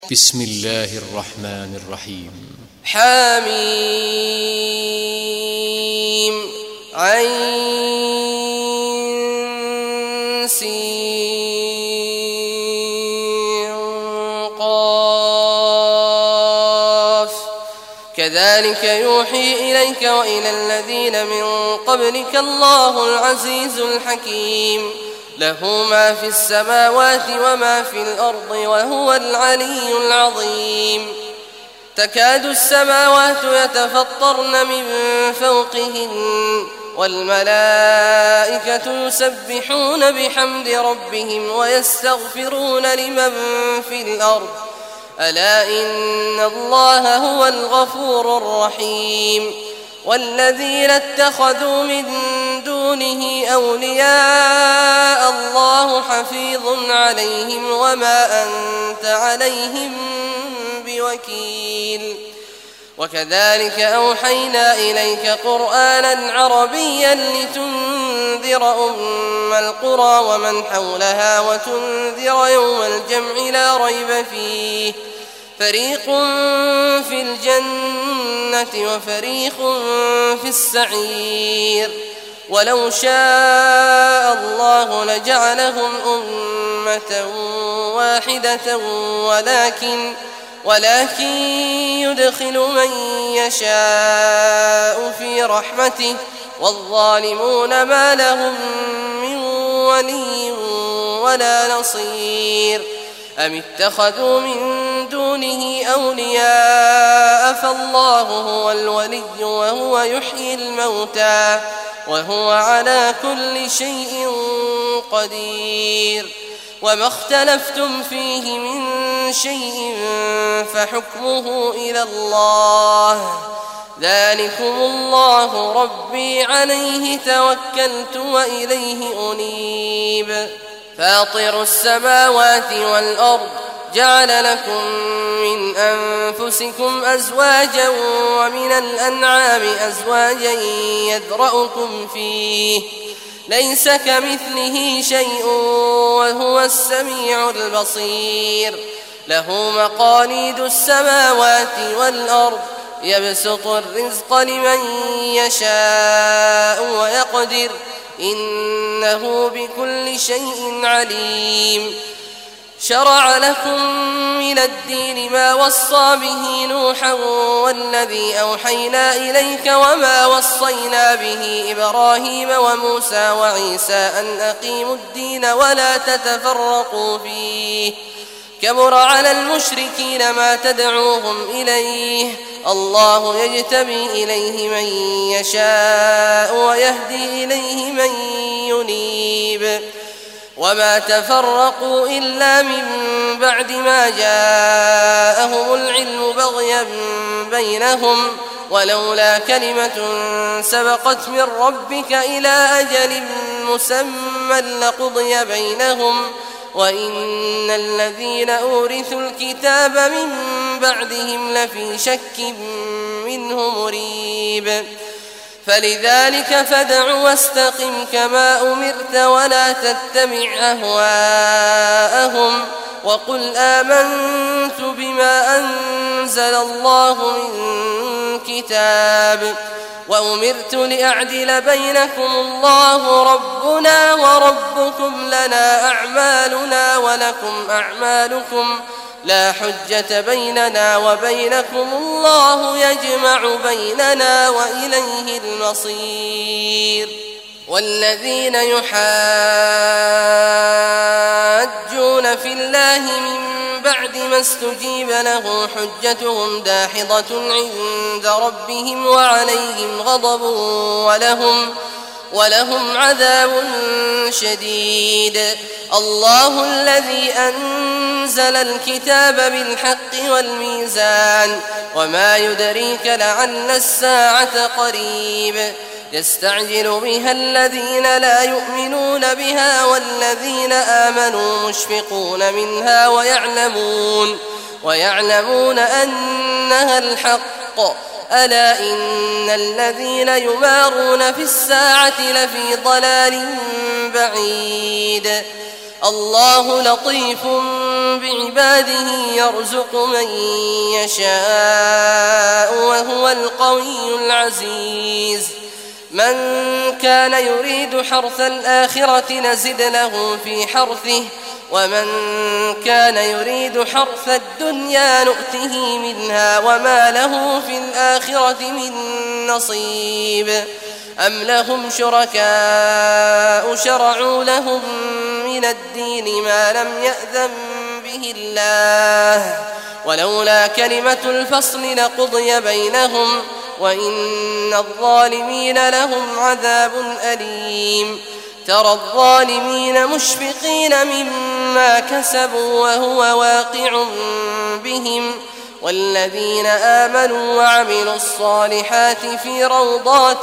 بسم الله الرحمن الرحيم. حميم عين سين قاف كذلك يوحي إليك وإلى الذين من قبلك الله العزيز الحكيم له ما في السماوات وما في الأرض وهو العلي العظيم تكاد السماوات يتفطرن من فوقهن والملائكة يسبحون بحمد ربهم ويستغفرون لمن في الأرض ألا إن الله هو الغفور الرحيم والذين اتخذوا من دونه أولياء الله حفيظ عليهم وما أنت عليهم بوكيل وكذلك أوحينا إليك قرآنا عربيا لتنذر أم القرى ومن حولها وتنذر يوم الجمع لا ريب فيه فريق في الجنة وفريق في السعير ولو شاء الله لجعلهم أمة واحدة ولكن يدخل من يشاء في رحمته والظالمون ما لهم من ولي ولا نصير أم اتخذوا من دونه أولياء فالله هو الولي وهو يحيي الموتى وهو على كل شيء قدير وما اختلفتم فيه من شيء فحكمه إلى الله ذلكم الله ربي عليه توكلت وإليه أنيب فاطر السماوات والأرض جعل لكم من أنفسكم أزواجا ومن الأنعام أزواجا يذرأكم فيه ليس كمثله شيء وهو السميع البصير له مقاليد السماوات والأرض يبسط الرزق لمن يشاء ويقدر إنه بكل شيء عليم شرع لكم من الدين ما وصى به نوحا والذي أوحينا إليك وما وصينا به إبراهيم وموسى وعيسى أن أقيموا الدين ولا تتفرقوا فيه كبر على المشركين ما تدعوهم إليه الله يجتبي إليه من يشاء ويهدي إليه من ينيب وما تفرقوا إلا من بعد ما جاءهم العلم بغيا بينهم ولولا كلمة سبقت من ربك إلى أجل مسمى لقضي بينهم وإن الذين أورثوا الكتاب من بعدهم لفي شك منه مريب فلذلك فادع واستقم كما أمرت ولا تتبع أهواءهم وقل آمنت بما أنزل الله من كتاب وأمرت لأعدل بينكم الله ربنا وربكم لنا أعمالنا ولكم أعمالكم لا حجة بيننا وبينكم الله يجمع بيننا وإليه المصير والذين يحاجون في الله من بعد ما استجيب له حجتهم داحضة عند ربهم وعليهم غضب ولهم عذاب شديد الله الذي أنزل الكتاب بالحق والميزان وما يدريك لعل الساعة قريب يستعجل بها الذين لا يؤمنون بها والذين آمنوا مشفقون منها ويعلمون أنها الحق ألا إن الذين يمارون في الساعة لفي ضلال بعيد الله لطيف بعباده يرزق من يشاء وهو القوي العزيز من كان يريد حرث الآخرة نزد له في حرثه ومن كان يريد حرث الدنيا نؤته منها وما له في الآخرة من نصيب أم لهم شركاء شرعوا لهم من الدين ما لم يأذن به الله ولولا كلمة الفصل لقضي بينهم وإن الظالمين لهم عذاب أليم ترى الظالمين مشفقين مما كسبوا وهو واقع بهم والذين آمنوا وعملوا الصالحات في روضات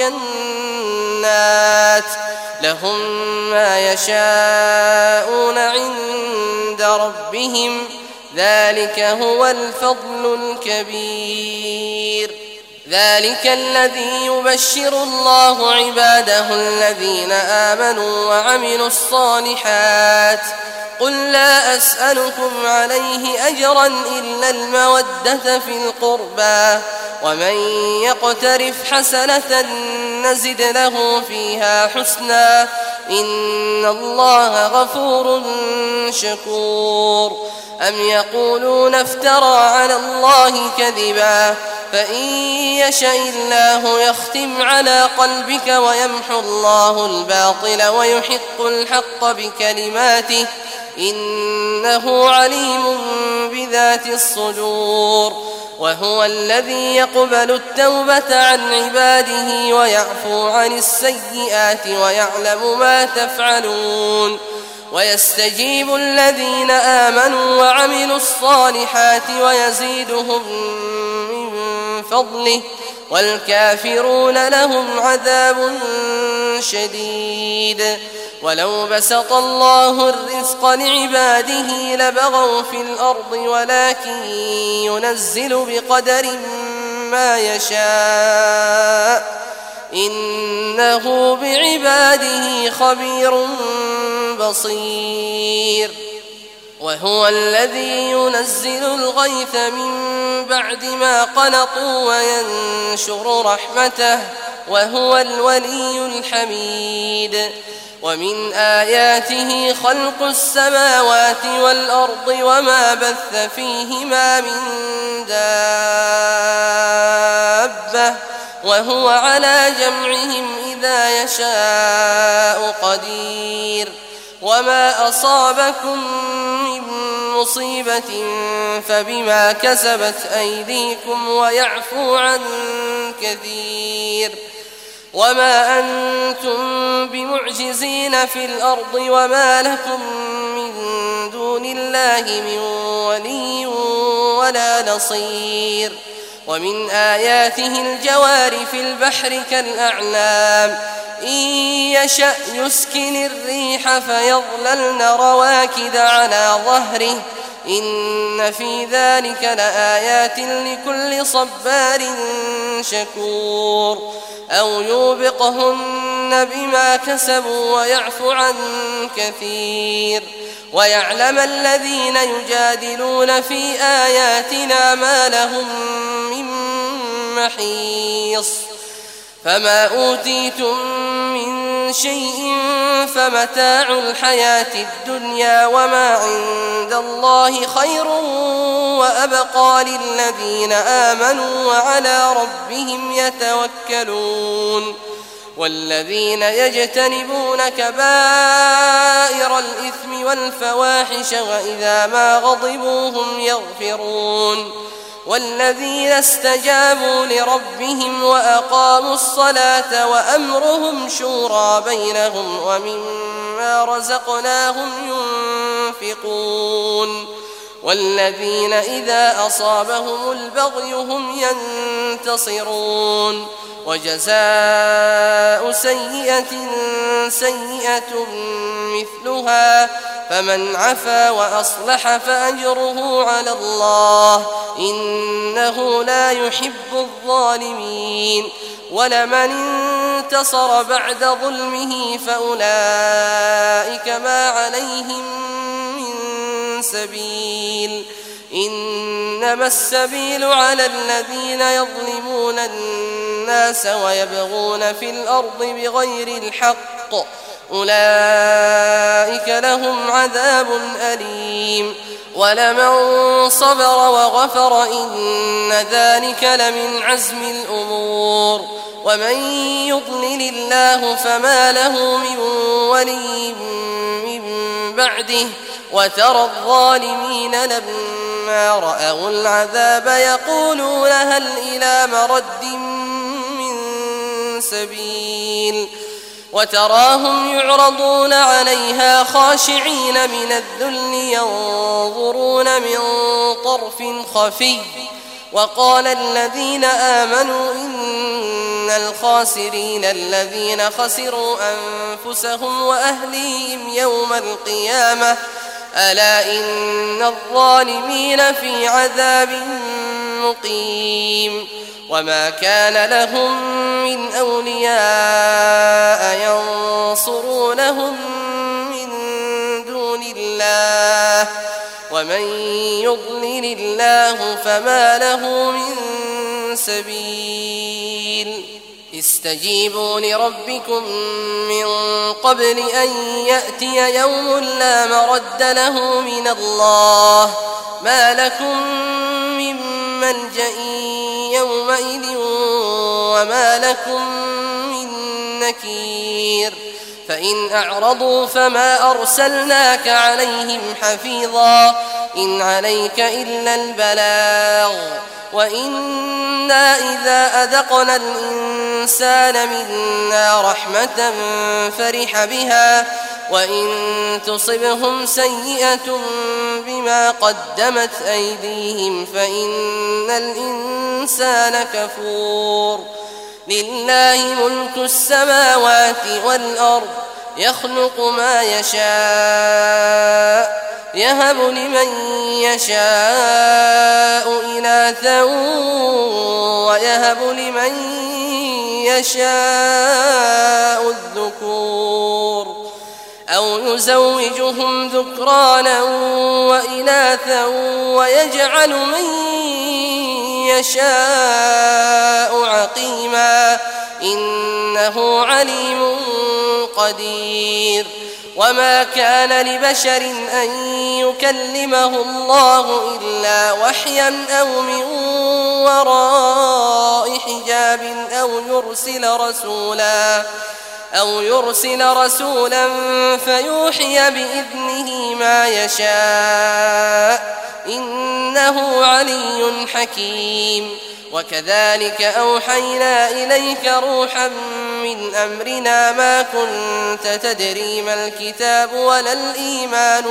الجنات لهم ما يشاءون عند ربهم ذلك هو الفضل الكبير ذلك الذي يبشر الله عباده الذين آمنوا وعملوا الصالحات قل لا أسألكم عليه أجرا إلا المودة في القربى ومن يقترف حسنة نزد له فيها حسنا إن الله غفور شكور أم يقولون افترى على الله كذبا فإن يشأ الله يختم على قلبك ويمحو الله الباطل ويحق الحق بكلماته إنه عليم بذات الصدور وهو الذي يقبل التوبة عن عباده ويعفو عن السيئات ويعلم ما تفعلون ويستجيب الذين آمنوا وعملوا الصالحات ويزيدهم من فضله والكافرون لهم عذاب شديد ولو بسط الله الرزق لعباده لبغوا في الأرض ولكن ينزل بقدر ما يشاء إنه بعباده خبير بصير وهو الذي ينزل الغيث من بعد ما قنطوا وينشر رحمته وهو الولي الحميد ومن آياته خلق السماوات والأرض وما بث فيهما من دابة وهو على جمعهم إذا يشاء قدير وما أصابكم من مصيبة فبما كسبت أيديكم ويعفو عن كثير وما أنتم بمعجزين في الأرض وما لكم من دون الله من ولي ولا نصير ومن آياته الجوار في البحر كالأعلام إن يشأ يسكن الريح فيظللن رواكد على ظهره إن في ذلك لآيات لكل صبار شكور أو يوبقهن بما كسبوا ويعفو عن كثير ويعلم الذين يجادلون في آياتنا ما لهم من محيص فما أوتيتم من شيء فمتاع الحياة الدنيا وما عند الله خير وأبقى للذين آمنوا وعلى ربهم يتوكلون والذين يجتنبون كبائر الإثم والفواحش وإذا ما غضبوا هم يغفرون والذين استجابوا لربهم وأقاموا الصلاة وأمرهم شورى بينهم ومما رزقناهم ينفقون والذين إذا أصابهم البغي هم ينتصرون وجزاء سيئة سيئة مثلها فمن عفا وأصلح فأجره على الله إنه لا يحب الظالمين ولمن انتصر بعد ظلمه فأولئك ما عليهم من سبيل إنما السبيل على الذين يظلمون الناس ويبغون في الأرض بغير الحق أولئك لهم عذاب أليم ولمن صبر وغفر إن ذلك لمن عزم الأمور ومن يضلل الله فما له من ولي من بعده وترى الظالمين لما رأوا العذاب يقولون هل إلى مرد من سبيل وتراهم يعرضون عليها خاشعين من الذل ينظرون من طرف خفي وقال الذين آمنوا إن الخاسرين الذين خسروا أنفسهم وأهليهم يوم القيامة ألا إن الظالمين في عذاب مقيم وما كان لهم من أولياء ينصرونهم من دون الله ومن يضلل الله فما له من سبيل استجيبوا لربكم من قبل أن يأتي يوم لا مرد له من الله ما لكم من ملجأ يومئذ وما لكم من نكير فإن أعرضوا فما أرسلناك عليهم حفيظا إن عليك إلا البلاغ وإنا إذا أذقنا الإنسان منا رحمة فرح بها وإن تصبهم سيئة بما قدمت أيديهم فإن الإنسان كفور لله ملك السماوات والأرض يخلق ما يشاء يهب لمن يشاء إناثا ويهب لمن يشاء الذكور أو يزوجهم ذكرانا وإناثا ويجعل من يشاء عقيما إنه عليم قدير وما كان لبشر أن يكلمه الله إلا وحيا أو من وراء حجاب أو يرسل رسولا فيوحي بإذنه ما يشاء إنه علي حكيم وكذلك أوحينا إليك روحا من أمرنا ما كنت تدري ما الكتاب ولا الإيمان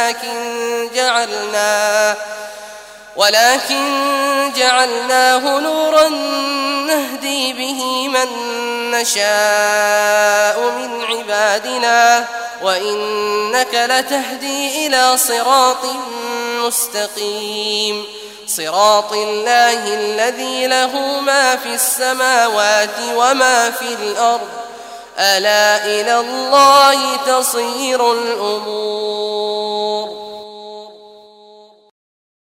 ولكن جعلناه نورا نهدي به من نشاء من عبادنا وإنك لتهدي إلى صراط مستقيم صراط الله الذي له ما في السماوات وما في الأرض ألا إلى الله تصير الأمور